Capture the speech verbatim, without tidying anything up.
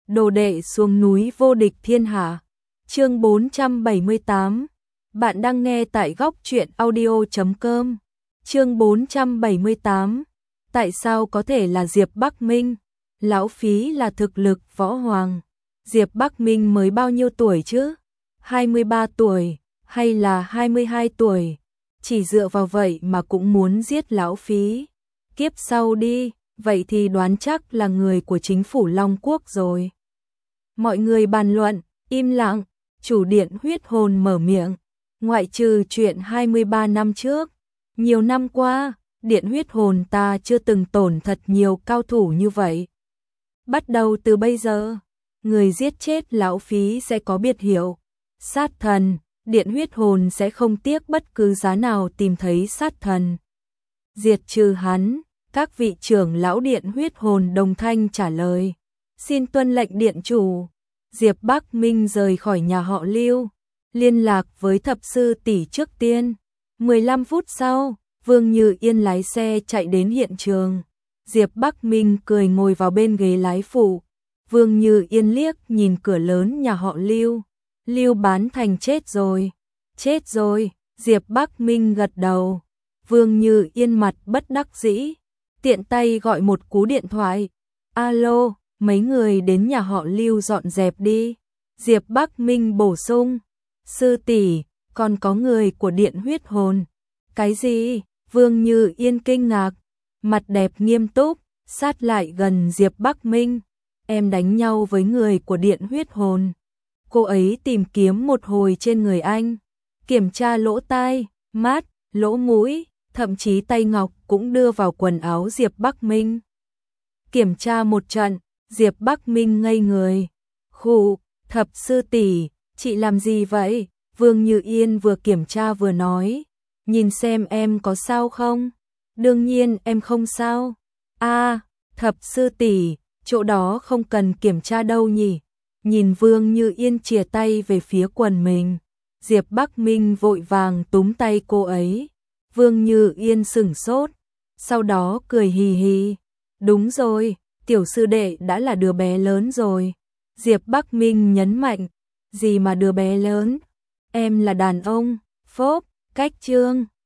đồ đệ xuống núi vô địch thiên hạ. Chương bốn trăm bảy mươi tám. Bạn đang nghe tại góc truyện audio chấm com. Chương bốn trăm bảy mươi tám. Tại sao có thể là Diệp Bắc Minh? Lão phí là thực lực võ hoàng. Diệp Bắc Minh mới bao nhiêu tuổi chứ? hai mươi ba tuổi hay là hai mươi hai tuổi? Chỉ dựa vào vậy mà cũng muốn giết lão phí. Kiếp sau đi, vậy thì đoán chắc là người của chính phủ Long Quốc rồi. Mọi người bàn luận, im lặng, chủ điện huyết hồn mở miệng. Ngoại trừ chuyện hai mươi ba năm trước, nhiều năm qua, điện huyết hồn ta chưa từng tổn thật nhiều cao thủ như vậy. Bắt đầu từ bây giờ, người giết chết lão phí sẽ có biệt hiệu sát thần, điện huyết hồn sẽ không tiếc bất cứ giá nào tìm thấy sát thần. Diệt trừ hắn, các vị trưởng lão điện huyết hồn đồng thanh trả lời. Xin tuân lệnh điện chủ. Diệp Bắc Minh rời khỏi nhà họ Lưu, liên lạc với thập sư tỷ trước tiên. mười lăm phút sau, Vương Như Yên lái xe chạy đến hiện trường. Diệp Bắc Minh cười ngồi vào bên ghế lái phụ. Vương Như Yên liếc nhìn cửa lớn nhà họ Lưu. Lưu Bán Thành chết rồi. Chết rồi, Diệp Bắc Minh gật đầu. Vương Như Yên mặt bất đắc dĩ, tiện tay gọi một cú điện thoại. Alo, mấy người đến nhà họ Lưu dọn dẹp đi. Diệp Bắc Minh bổ sung. Sư tỷ, còn có người của điện huyết hồn. Cái gì? Vương Như Yên kinh ngạc, mặt đẹp nghiêm túc, sát lại gần Diệp Bắc Minh. Em đánh nhau với người của điện huyết hồn. Cô ấy tìm kiếm một hồi trên người anh, kiểm tra lỗ tai, mắt, lỗ mũi, thậm chí tay ngọc cũng đưa vào quần áo Diệp Bắc Minh. Kiểm tra một trận, Diệp Bắc Minh ngây người. Khụ, thập sư tỷ, chị làm gì vậy? Vương Như Yên vừa kiểm tra vừa nói. Nhìn xem em có sao không? Đương nhiên em không sao. A, thập sư tỷ, chỗ đó không cần kiểm tra đâu nhỉ? Nhìn Vương Như Yên chìa tay về phía quần mình, Diệp Bắc Minh vội vàng túm tay cô ấy. Vương Như Yên sửng sốt, sau đó cười hì hì. Đúng rồi, tiểu sư đệ đã là đứa bé lớn rồi. Diệp Bắc Minh nhấn mạnh. Gì mà đứa bé lớn? Em là đàn ông. Phốp, cách chương.